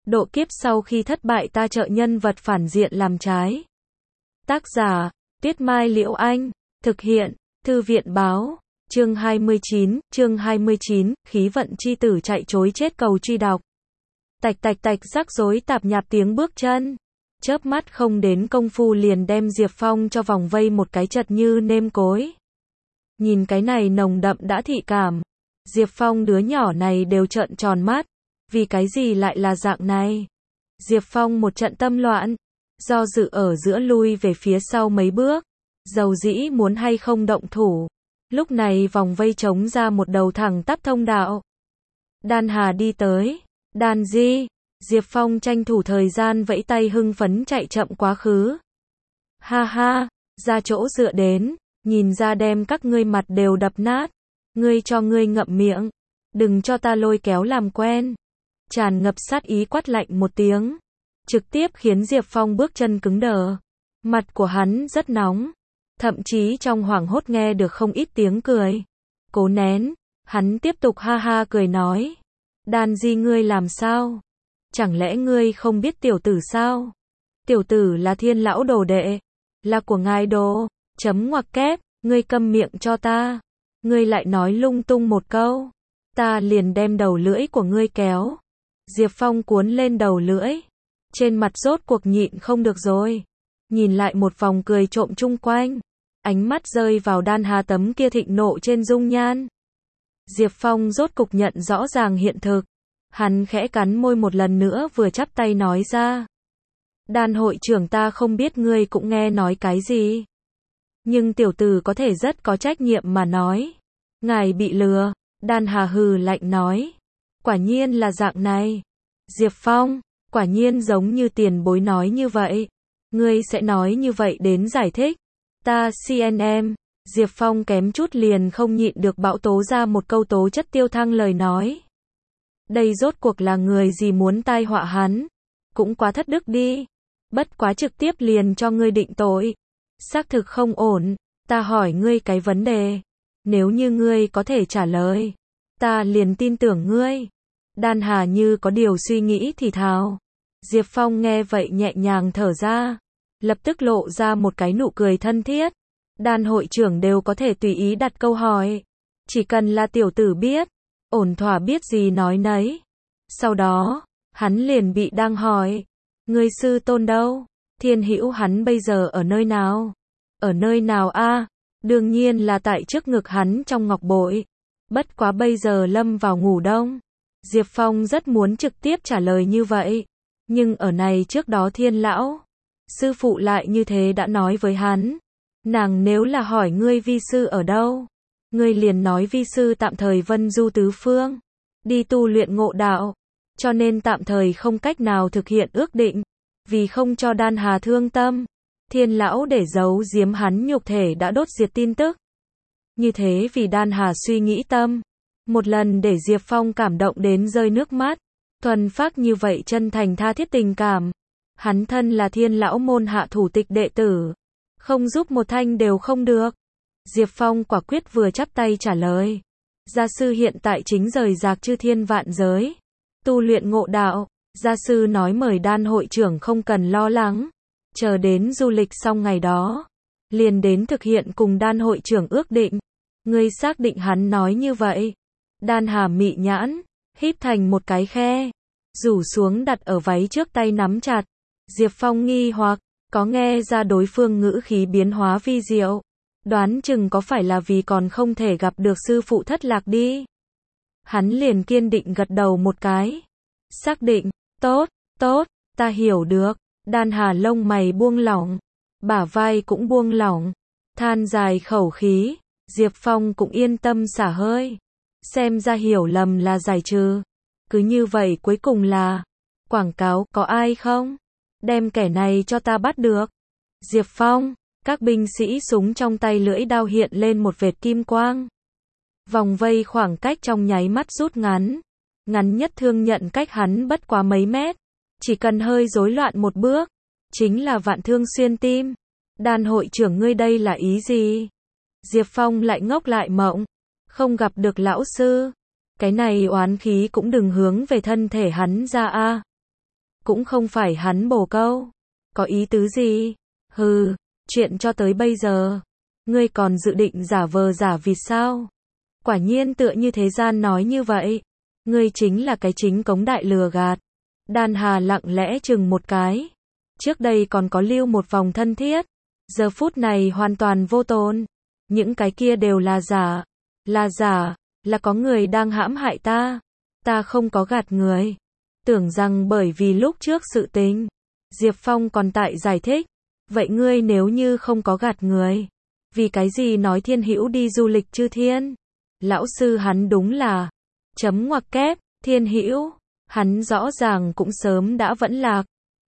Độ kiếp sau khi thất bại ta trợ nhân vật phản diện làm trái. Tác giả, Tuyết Mai Liễu Anh. Thực hiện, Thư viện Báo. Chương 29, khí vận chi tử chạy trối chết cầu truy đọc. Tạch tạch tạch, rắc rối tạp nhạp tiếng bước chân. Chớp mắt không đến công phu liền đem Diệp Phong cho vòng vây một cái chật như nêm cối. Nhìn cái này nồng đậm đã thị cảm. Diệp Phong đứa nhỏ này đều trợn tròn mắt. Vì cái gì lại là dạng này? Diệp Phong một trận tâm loạn. Do dự ở giữa lui về phía sau mấy bước. Dầu dĩ muốn hay không động thủ. Lúc này vòng vây trống ra một đầu thẳng tắp thông đạo. Đan Hà đi tới. Đan Di. Diệp Phong tranh thủ thời gian vẫy tay hưng phấn chạy chậm quá khứ. Ha ha, ra chỗ dựa đến, nhìn ra đem các ngươi mặt đều đập nát. Ngươi cho ngươi ngậm miệng, đừng cho ta lôi kéo làm quen. Tràn ngập sát ý quát lạnh một tiếng, trực tiếp khiến Diệp Phong bước chân cứng đờ. Mặt của hắn rất nóng, thậm chí trong hoảng hốt nghe được không ít tiếng cười. Cố nén, hắn tiếp tục ha ha cười nói. Đan Di ngươi làm sao? Chẳng lẽ ngươi không biết tiểu tử sao? Tiểu tử là Thiên lão đồ đệ, là của ngài đồ, chấm ngoặc kép, ngươi câm miệng cho ta. Ngươi lại nói lung tung một câu, ta liền đem đầu lưỡi của ngươi kéo. Diệp Phong cuốn lên đầu lưỡi, trên mặt rốt cuộc nhịn không được rồi. Nhìn lại một vòng cười trộm chung quanh, ánh mắt rơi vào Đan Hà tấm kia thịnh nộ trên dung nhan. Diệp Phong rốt cục nhận rõ ràng hiện thực. Hắn khẽ cắn môi một lần nữa vừa chắp tay nói ra. Đan hội trưởng ta không biết ngươi cũng nghe nói cái gì. Nhưng tiểu tử có thể rất có trách nhiệm mà nói. Ngài bị lừa. Đan Hà hừ lạnh nói. Quả nhiên là dạng này. Diệp Phong, quả nhiên giống như tiền bối nói như vậy. Ngươi sẽ nói như vậy đến giải thích. Ta CNM. Diệp Phong kém chút liền không nhịn được bạo tố ra một câu tố chất tiêu thăng lời nói. Đây rốt cuộc là người gì muốn tai họa hắn? Cũng quá thất đức đi. Bất quá trực tiếp liền cho ngươi định tội. Xác thực không ổn. Ta hỏi ngươi cái vấn đề. Nếu như ngươi có thể trả lời, ta liền tin tưởng ngươi. Đan Hà như có điều suy nghĩ thì thào. Diệp Phong nghe vậy nhẹ nhàng thở ra. Lập tức lộ ra một cái nụ cười thân thiết. Đan hội trưởng đều có thể tùy ý đặt câu hỏi. Chỉ cần là tiểu tử biết. Ổn thỏa biết gì nói nấy. Sau đó, hắn liền bị đang hỏi. Người sư tôn đâu? Thiên Hữu hắn bây giờ ở nơi nào? Ở nơi nào a? Đương nhiên là tại trước ngực hắn trong ngọc bội. Bất quá bây giờ lâm vào ngủ đông. Diệp Phong rất muốn trực tiếp trả lời như vậy. Nhưng ở này trước đó Thiên lão sư phụ lại như thế đã nói với hắn. Nàng nếu là hỏi ngươi vi sư ở đâu? Ngươi liền nói vi sư tạm thời vân du tứ phương, đi tu luyện ngộ đạo, cho nên tạm thời không cách nào thực hiện ước định, vì không cho Đan Hà thương tâm. Thiên lão để giấu giếm hắn nhục thể đã đốt diệt tin tức. Như thế vì Đan Hà suy nghĩ tâm, một lần để Diệp Phong cảm động đến rơi nước mắt, thuần phác như vậy chân thành tha thiết tình cảm. Hắn thân là Thiên lão môn hạ thủ tịch đệ tử, không giúp một thanh đều không được. Diệp Phong quả quyết vừa chắp tay trả lời. Gia sư hiện tại chính rời rạc chư thiên vạn giới, tu luyện ngộ đạo. Gia sư nói mời Đan hội trưởng không cần lo lắng. Chờ đến du lịch xong ngày đó, liền đến thực hiện cùng Đan hội trưởng ước định. Ngươi xác định hắn nói như vậy? Đan Hà mị nhãn, híp thành một cái khe, rủ xuống đặt ở váy trước tay nắm chặt. Diệp Phong nghi hoặc, có nghe ra đối phương ngữ khí biến hóa vi diệu. Đoán chừng có phải là vì còn không thể gặp được sư phụ thất lạc đi. Hắn liền kiên định gật đầu một cái. Xác định, tốt, ta hiểu được. Đan Hà lông mày buông lỏng, bả vai cũng buông lỏng, than dài khẩu khí. Diệp Phong cũng yên tâm xả hơi. Xem ra hiểu lầm là giải trừ. Cứ như vậy cuối cùng là quảng cáo, có ai không? Đem kẻ này cho ta bắt được. Diệp Phong. Các binh sĩ súng trong tay lưỡi đao hiện lên một vệt kim quang. Vòng vây khoảng cách trong nháy mắt rút ngắn. Ngắn nhất thương nhận cách hắn bất quá mấy mét. Chỉ cần hơi rối loạn một bước, chính là vạn thương xuyên tim. Đan hội trưởng ngươi đây là ý gì? Diệp Phong lại ngốc lại mộng. Không gặp được lão sư. Cái này oán khí cũng đừng hướng về thân thể hắn ra a. cũng không phải hắn bổ câu. Có ý tứ gì? Hừ, chuyện cho tới bây giờ. Ngươi còn dự định giả vờ giả vịt sao? Quả nhiên tựa như thế gian nói như vậy. Ngươi chính là cái chính cống đại lừa gạt. Đan Hà lặng lẽ chừng một cái. Trước đây còn có lưu một vòng thân thiết. Giờ phút này hoàn toàn vô tồn. Những cái kia đều là giả. Là giả, là có người đang hãm hại ta. Ta không có gạt người. Tưởng rằng bởi vì lúc trước sự tình. Diệp Phong còn tại giải thích. Vậy ngươi nếu như không có gạt người. Vì cái gì nói Thiên Hữu đi du lịch Chư Thiên? Lão sư hắn đúng là. Chấm ngoặc kép, Thiên Hữu. Hắn rõ ràng cũng sớm đã vẫn lạc.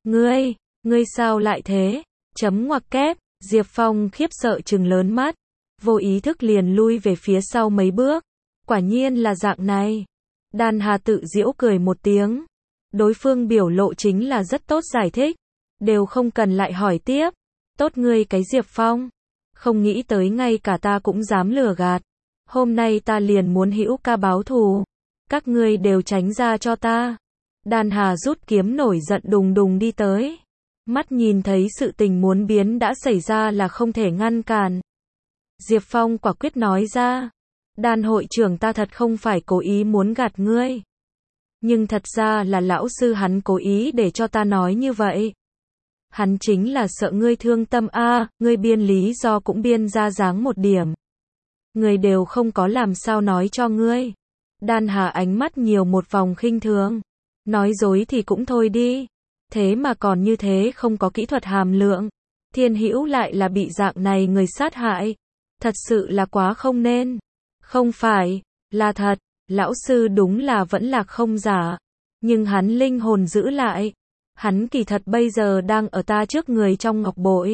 Ngươi sao lại thế? Chấm ngoặc kép, Diệp Phong khiếp sợ trừng lớn mắt. Vô ý thức liền lui về phía sau mấy bước. Quả nhiên là dạng này. Đan Hà tự giễu cười một tiếng. Đối phương biểu lộ chính là rất tốt giải thích. Đều không cần lại hỏi tiếp. Tốt ngươi cái Diệp Phong. Không nghĩ tới ngay cả ta cũng dám lừa gạt. Hôm nay ta liền muốn Hữu ca báo thù. Các ngươi đều tránh ra cho ta. Đan Hà rút kiếm nổi giận đùng đùng đi tới. Mắt nhìn thấy sự tình muốn biến đã xảy ra là không thể ngăn cản. Diệp Phong quả quyết nói ra. Đan hội trưởng ta thật không phải cố ý muốn gạt ngươi. Nhưng thật ra là lão sư hắn cố ý để cho ta nói như vậy. Hắn chính là sợ ngươi thương tâm a, ngươi biên lý do cũng biên ra dáng một điểm. Người đều không có làm sao nói cho ngươi. Đan Hà ánh mắt nhiều một vòng khinh thường. Nói dối thì cũng thôi đi. Thế mà còn như thế không có kỹ thuật hàm lượng. Thiên Hữu lại là bị dạng này người sát hại. Thật sự là quá không nên. Không phải, là thật. Lão sư đúng là vẫn lạc không giả. Nhưng hắn linh hồn giữ lại. Hắn kỳ thật bây giờ đang ở ta trước người trong ngọc bội.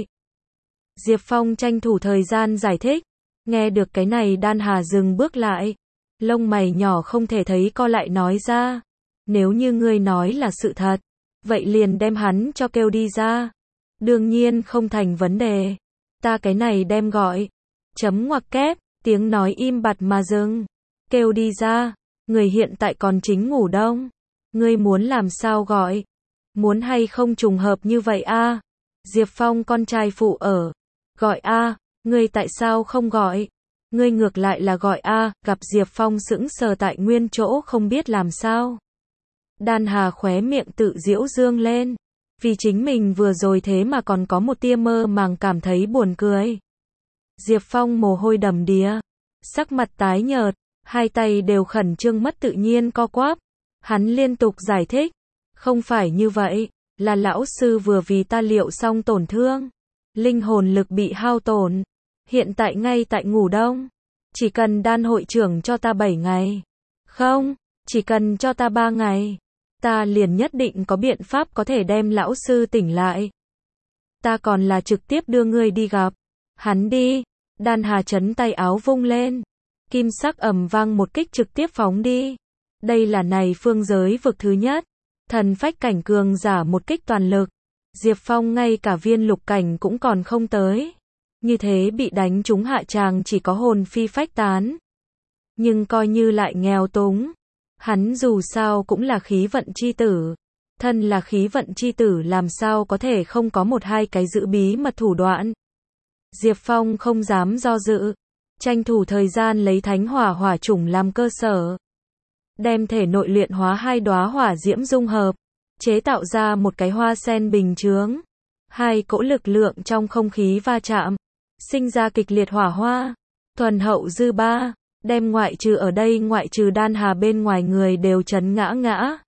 Diệp Phong tranh thủ thời gian giải thích. Nghe được cái này Đan Hà dừng bước lại. Lông mày nhỏ không thể thấy co lại nói ra. Nếu như ngươi nói là sự thật. Vậy liền đem hắn cho kêu đi ra. Đương nhiên không thành vấn đề. Ta cái này đem gọi. Chấm ngoặc kép, tiếng nói im bặt mà dừng. Kêu đi ra. Người hiện tại còn chính ngủ đông. Ngươi muốn làm sao gọi? Muốn hay không trùng hợp như vậy a? Diệp Phong con trai phụ ở. Gọi a, ngươi tại sao không gọi? Ngươi ngược lại là gọi a, gặp Diệp Phong sững sờ tại nguyên chỗ không biết làm sao. Đan Hà khóe miệng tự giễu dương lên. Vì chính mình vừa rồi thế mà còn có một tia mơ màng cảm thấy buồn cười. Diệp Phong mồ hôi đầm đìa. Sắc mặt tái nhợt. Hai tay đều khẩn trương mất tự nhiên co quắp. Hắn liên tục giải thích. Không phải như vậy. Là lão sư vừa vì ta liệu xong tổn thương. Linh hồn lực bị hao tổn. Hiện tại ngay tại ngủ đông. Chỉ cần Đan hội trưởng cho ta 7 ngày. Không, chỉ cần cho ta 3 ngày. Ta liền nhất định có biện pháp có thể đem lão sư tỉnh lại. Ta còn là trực tiếp đưa ngươi đi gặp. Hắn đi. Đan Hà chấn tay áo vung lên. Kim sắc ầm vang một kích trực tiếp phóng đi. Đây là này phương giới vực thứ nhất. Thần phách cảnh cường giả một kích toàn lực. Diệp Phong ngay cả viên lục cảnh cũng còn không tới. Như thế bị đánh trúng hạ tràng chỉ có hồn phi phách tán. Nhưng coi như lại nghèo túng. Hắn dù sao cũng là khí vận chi tử. Thân là khí vận chi tử làm sao có thể không có một hai cái giữ bí mật thủ đoạn. Diệp Phong không dám do dự. Tranh thủ thời gian lấy thánh hỏa hỏa chủng làm cơ sở. Đem thể nội luyện hóa 2 đóa hỏa diễm dung hợp. Chế tạo ra một cái hoa sen bình chướng. 2 cỗ lực lượng trong không khí va chạm. Sinh ra kịch liệt hỏa hoa. Thuần hậu dư ba. Đem ngoại trừ ở đây ngoại trừ Đan Hà bên ngoài người đều chấn ngã ngã.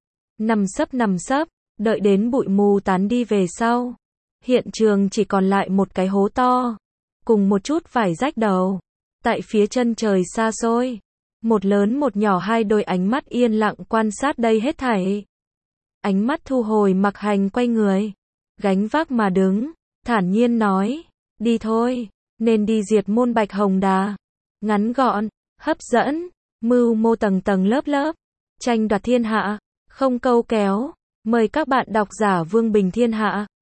Nằm sấp. Đợi đến bụi mù tán đi về sau. Hiện trường chỉ còn lại một cái hố to. Cùng một chút vải rách đầu. Tại phía chân trời xa xôi. Một lớn một nhỏ 2 đôi ánh mắt yên lặng quan sát đây hết thảy. Ánh mắt thu hồi Mặc Hành quay người. Gánh vác mà đứng. Thản nhiên nói. Đi thôi. Nên đi diệt môn Bạch Hồng Đà. Ngắn gọn. Hấp dẫn. Mưu mô tầng tầng lớp lớp. Tranh đoạt thiên hạ. Không câu kéo. Mời các bạn độc giả Vương Bình Thiên Hạ.